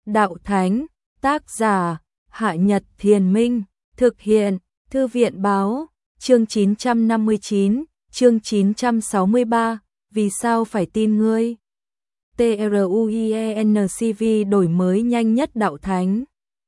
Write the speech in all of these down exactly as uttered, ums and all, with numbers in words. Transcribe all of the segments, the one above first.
Đạo Thánh, tác giả, Hạ Nhật Thiền Minh, thực hiện, Thư viện Báo, chương chín trăm năm mươi chín, chương chín trăm sáu mươi ba, vì sao phải tin ngươi? TRUIENCV đổi mới nhanh nhất Đạo Thánh.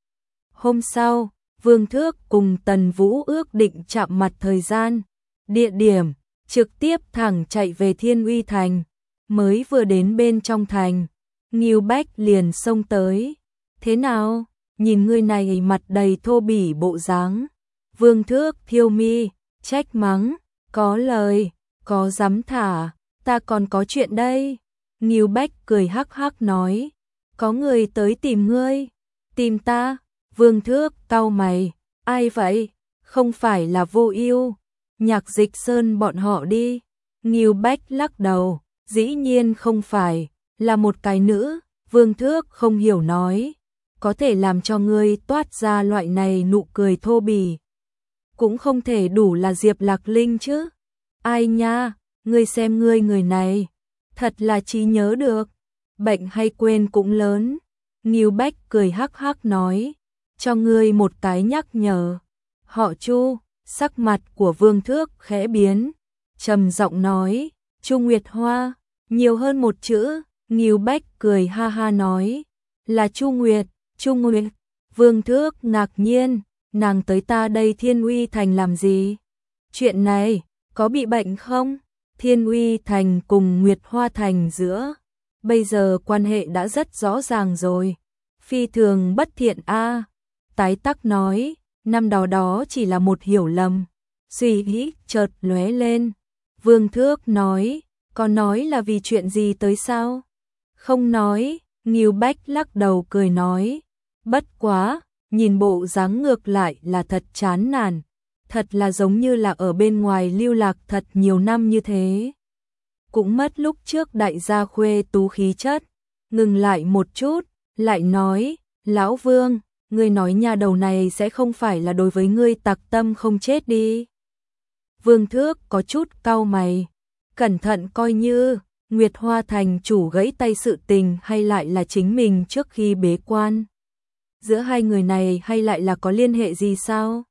Hôm sau, Vương Thước cùng Tần Vũ ước định chạm mặt thời gian, địa điểm, trực tiếp thẳng chạy về Thiên Uy Thành. Mới vừa đến bên trong thành, Ngưu Bách liền xông tới. Thế nào? Nhìn người này mặt đầy thô bỉ bộ dáng. Vương Thước thiêu mi, trách mắng, có lời, có dám thả, ta còn có chuyện đây. Ngưu Bách cười hắc hắc nói, có người tới tìm ngươi. Tìm ta? Vương Thước cau mày, ai vậy? Không phải là Vô Ưu, Nhạc Dịch Sơn bọn họ đi. Ngưu Bách lắc đầu, dĩ nhiên không phải, là một cái nữ. Vương Thước không hiểu nói, có thể làm cho ngươi toát ra loại này nụ cười thô bỉ, cũng không thể đủ là Diệp Lạc Linh chứ. Ai nha, ngươi xem ngươi người này, thật là trí nhớ được, bệnh hay quên cũng lớn. Ngưu Bách cười hắc hắc nói, cho ngươi một cái nhắc nhở. Họ Chu. Sắc mặt của Vương Thước khẽ biến, trầm giọng nói, Chu Nguyệt Hoa, nhiều hơn một chữ. Ngưu Bách cười ha ha nói, là Chu Nguyệt. Chu Nguyệt? Vương Thước ngạc nhiên, nàng tới ta đây Thiên Uy Thành làm gì? Chuyện này, có bị bệnh không? Thiên Uy Thành cùng Nguyệt Hoa Thành giữa, bây giờ quan hệ đã rất rõ ràng rồi. Phi thường bất thiện a. Tái Tắc nói, năm đó đó chỉ là một hiểu lầm. Suy nghĩ chợt lóe lên. Vương Thước nói, có nói là vì chuyện gì tới sao? Không nói. Ngưu Bách lắc đầu cười nói, bất quá, nhìn bộ dáng ngược lại là thật chán nản, thật là giống như là ở bên ngoài lưu lạc thật nhiều năm như thế. Cũng mất lúc trước đại gia khuê tú khí chất. Ngừng lại một chút, lại nói, Lão Vương, ngươi nói nhà đầu này sẽ không phải là đối với ngươi tặc tâm không chết đi. Vương Thước có chút cau mày, cẩn thận coi như Nguyệt Hoa Thành chủ gãy tay sự tình hay lại là chính mình trước khi bế quan. Giữa hai người này hay lại là có liên hệ gì sao?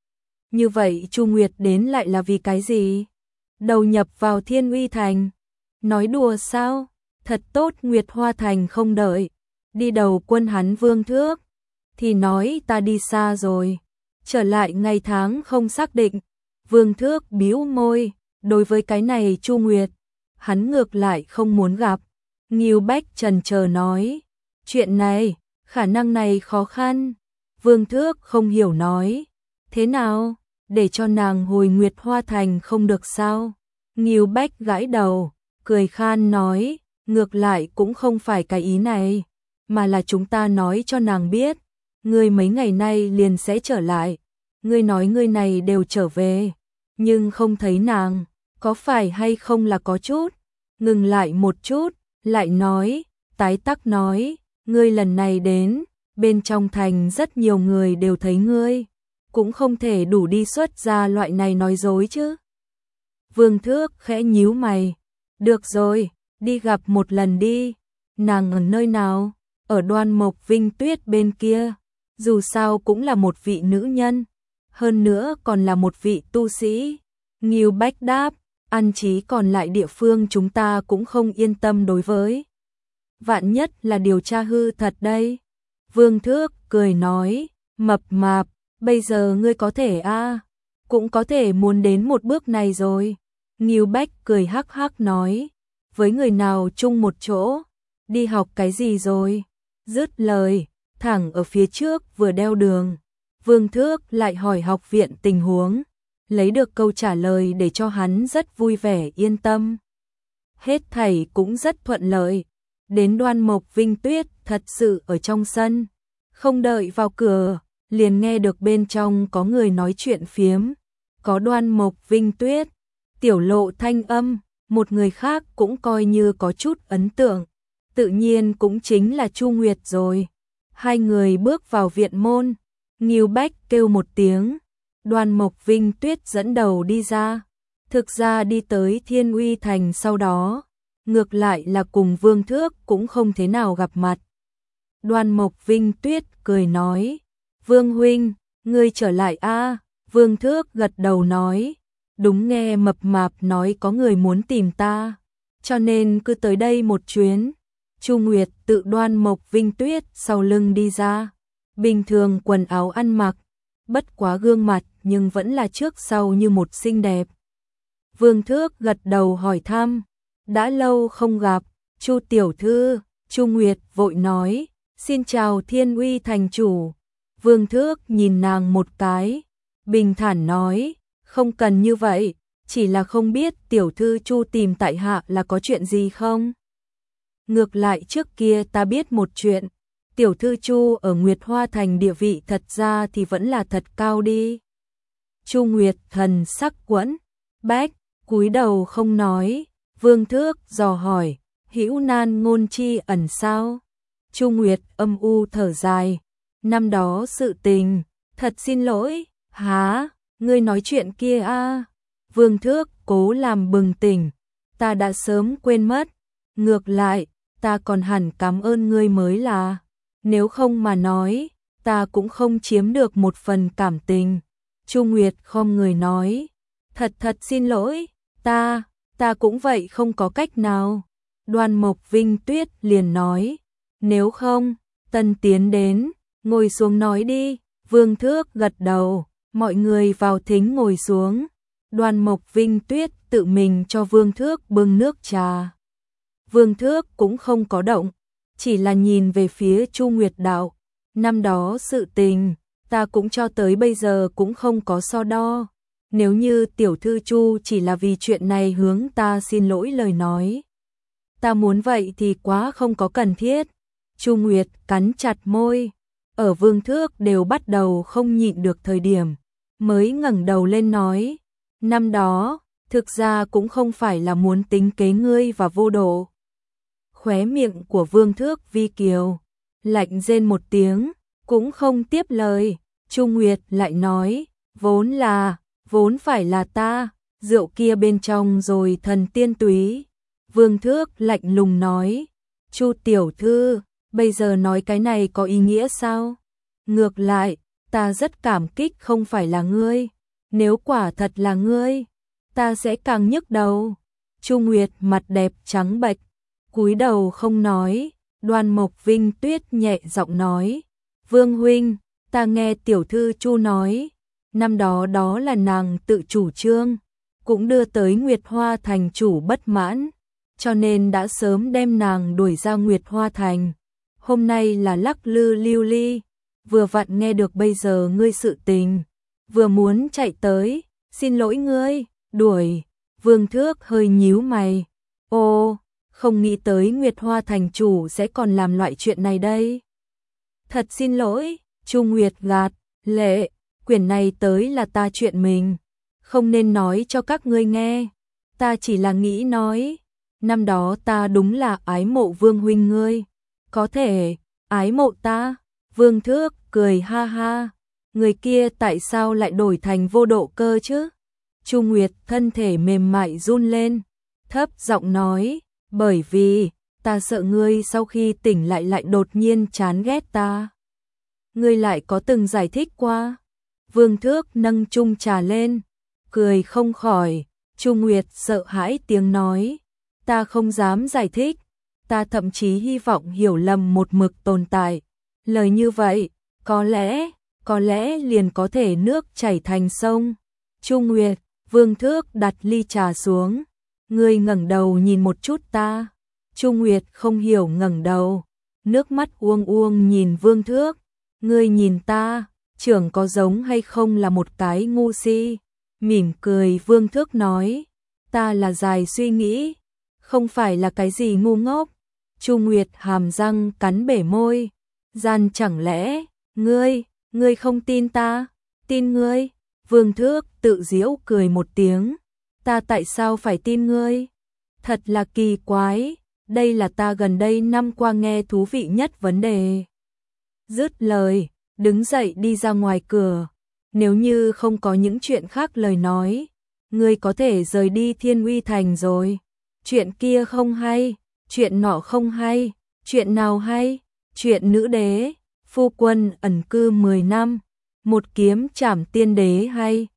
Như vậy Chu Nguyệt đến lại là vì cái gì? Đầu nhập vào Thiên Uy Thành. Nói đùa sao? Thật tốt Nguyệt Hoa Thành không đợi. Đi đầu quân hắn Vương Thước. Thì nói ta đi xa rồi. Trở lại ngày tháng không xác định. Vương Thước bĩu môi. Đối với cái này Chu Nguyệt, hắn ngược lại không muốn gặp. Ngưu Bách chần chờ nói, chuyện này, khả năng này khó khăn. Vương Thước không hiểu nói, thế nào, để cho nàng hồi Nguyệt Hoa Thành không được sao? Ngưu Bách gãi đầu, cười khan nói, ngược lại cũng không phải cái ý này, mà là chúng ta nói cho nàng biết, ngươi mấy ngày nay liền sẽ trở lại. Ngươi nói ngươi này đều trở về, nhưng không thấy nàng, có phải hay không là có chút? Ngừng lại một chút, lại nói, Tái Tắc nói, ngươi lần này đến, bên trong thành rất nhiều người đều thấy ngươi, cũng không thể đủ đi xuất ra loại này nói dối chứ. Vương Thước khẽ nhíu mày, được rồi, đi gặp một lần đi. Nàng ở nơi nào? Ở Đoan Mộc Vinh Tuyết bên kia, dù sao cũng là một vị nữ nhân, hơn nữa còn là một vị tu sĩ. Ngưu Bách đáp, an trí còn lại địa phương chúng ta cũng không yên tâm đối với. Vạn nhất là điều tra hư thật đây. Vương Thước cười nói, mập mạp, bây giờ ngươi có thể a à, cũng có thể muốn đến một bước này rồi. Ngưu Bách cười hắc hắc nói, với người nào chung một chỗ, đi học cái gì rồi? Dứt lời, thẳng ở phía trước vừa đeo đường, Vương Thước lại hỏi học viện tình huống. Lấy được câu trả lời để cho hắn rất vui vẻ yên tâm. Hết thảy cũng rất thuận lợi. Đến Đoan Mộc Vinh Tuyết thật sự ở trong sân. Không đợi vào cửa, liền nghe được bên trong có người nói chuyện phiếm. Có Đoan Mộc Vinh Tuyết, Tiểu Lộ thanh âm, một người khác cũng coi như có chút ấn tượng. Tự nhiên cũng chính là Chu Nguyệt rồi. Hai người bước vào viện môn. Ngưu Bách kêu một tiếng. Đoan Mộc Vinh Tuyết dẫn đầu đi ra. Thực ra đi tới Thiên Uy Thành sau đó, ngược lại là cùng Vương Thước cũng không thế nào gặp mặt. Đoan Mộc Vinh Tuyết cười nói, Vương huynh, ngươi trở lại a. Vương Thước gật đầu nói, đúng, nghe Mập Mạp nói có người muốn tìm ta, cho nên cứ tới đây một chuyến. Chu Nguyệt tự Đoan Mộc Vinh Tuyết sau lưng đi ra, bình thường quần áo ăn mặc, bất quá gương mặt nhưng vẫn là trước sau như một xinh đẹp. Vương Thước gật đầu hỏi thăm, đã lâu không gặp, Chu tiểu thư. Chu Nguyệt vội nói, xin chào Thiên Uy thành chủ. Vương Thước nhìn nàng một cái, bình thản nói, không cần như vậy, chỉ là không biết tiểu thư Chu tìm tại hạ là có chuyện gì không? Ngược lại trước kia ta biết một chuyện, tiểu thư Chu ở Nguyệt Hoa thành địa vị thật ra thì vẫn là thật cao đi. Chu Nguyệt thần sắc quẫn bách, cúi đầu không nói. Vương Thước dò hỏi, hữu nan ngôn chi ẩn sao? Chu Nguyệt âm u thở dài, năm đó sự tình, thật xin lỗi. Hả, ngươi nói chuyện kia a? Vương Thước cố làm bừng tỉnh, ta đã sớm quên mất, ngược lại, ta còn hẳn cảm ơn ngươi mới là, nếu không mà nói, ta cũng không chiếm được một phần cảm tình. Chu Nguyệt khom người nói, thật thật xin lỗi, ta, ta cũng vậy không có cách nào. Đoan Mộc Vinh Tuyết liền nói, nếu không, Tân tiến đến, ngồi xuống nói đi. Vương Thước gật đầu, mọi người vào thính ngồi xuống. Đoan Mộc Vinh Tuyết tự mình cho Vương Thước bưng nước trà. Vương Thước cũng không có động, chỉ là nhìn về phía Chu Nguyệt đạo, năm đó sự tình, ta cũng cho tới bây giờ cũng không có so đo. Nếu như tiểu thư Chu chỉ là vì chuyện này hướng ta xin lỗi lời nói, ta muốn vậy thì quá không có cần thiết. Chu Nguyệt cắn chặt môi, ở Vương Thước đều bắt đầu không nhịn được thời điểm, mới ngẩng đầu lên nói, năm đó, thực ra cũng không phải là muốn tính kế ngươi và Vô Độ. Khóe miệng của Vương Thước vi kiều, lạnh rên một tiếng, cũng không tiếp lời. Chu Nguyệt lại nói, vốn là, vốn phải là ta, rượu kia bên trong rồi thần tiên túy. Vương Thước lạnh lùng nói, Chu tiểu thư, bây giờ nói cái này có ý nghĩa sao? Ngược lại, ta rất cảm kích không phải là ngươi, nếu quả thật là ngươi, ta sẽ càng nhức đầu. Chu Nguyệt mặt đẹp trắng bệch, cúi đầu không nói. Đoan Mộc Vinh Tuyết nhẹ giọng nói, Vương huynh, ta nghe tiểu thư Chu nói, năm đó đó là nàng tự chủ trương, cũng đưa tới Nguyệt Hoa thành chủ bất mãn, cho nên đã sớm đem nàng đuổi ra Nguyệt Hoa thành. Hôm nay là lắc lư lưu ly, vừa vặn nghe được bây giờ ngươi sự tình, vừa muốn chạy tới, xin lỗi ngươi, đuổi. Vương Thước hơi nhíu mày, ô, không nghĩ tới Nguyệt Hoa thành chủ sẽ còn làm loại chuyện này đây. Thật xin lỗi. Chu Nguyệt gạt lệ, quyển này tới là ta chuyện mình, không nên nói cho các ngươi nghe, ta chỉ là nghĩ nói, năm đó ta đúng là ái mộ Vương huynh ngươi, có thể ái mộ ta. Vương Thước cười ha ha, người kia tại sao lại đổi thành Vô Độ cơ chứ? Chu Nguyệt thân thể mềm mại run lên, thấp giọng nói, bởi vì ta sợ ngươi sau khi tỉnh lại lại đột nhiên chán ghét ta. Ngươi lại có từng giải thích qua? Vương Thước nâng chung trà lên, cười không khỏi. Chu Nguyệt sợ hãi tiếng nói, ta không dám giải thích, ta thậm chí hy vọng hiểu lầm một mực tồn tại. Lời như vậy, có lẽ, có lẽ liền có thể nước chảy thành sông. Chu Nguyệt, Vương Thước đặt ly trà xuống, ngươi ngẩng đầu nhìn một chút ta. Chu Nguyệt không hiểu ngẩng đầu, nước mắt uông uông nhìn Vương Thước, ngươi nhìn ta, trưởng có giống hay không là một cái ngu si. Mỉm cười Vương Thước nói, ta là dài suy nghĩ, không phải là cái gì ngu ngốc. Chu Nguyệt hàm răng cắn bể môi, gian chẳng lẽ, ngươi, ngươi không tin ta, tin ngươi. Vương Thước tự giễu cười một tiếng, ta tại sao phải tin ngươi? Thật là kỳ quái, đây là ta gần đây năm qua nghe thú vị nhất vấn đề. Dứt lời, đứng dậy đi ra ngoài cửa, nếu như không có những chuyện khác lời nói, ngươi có thể rời đi Thiên Uy thành rồi. Chuyện kia không hay, chuyện nọ không hay, chuyện nào hay? Chuyện nữ đế, phu quân ẩn cư mười năm, một kiếm trảm tiên đế hay.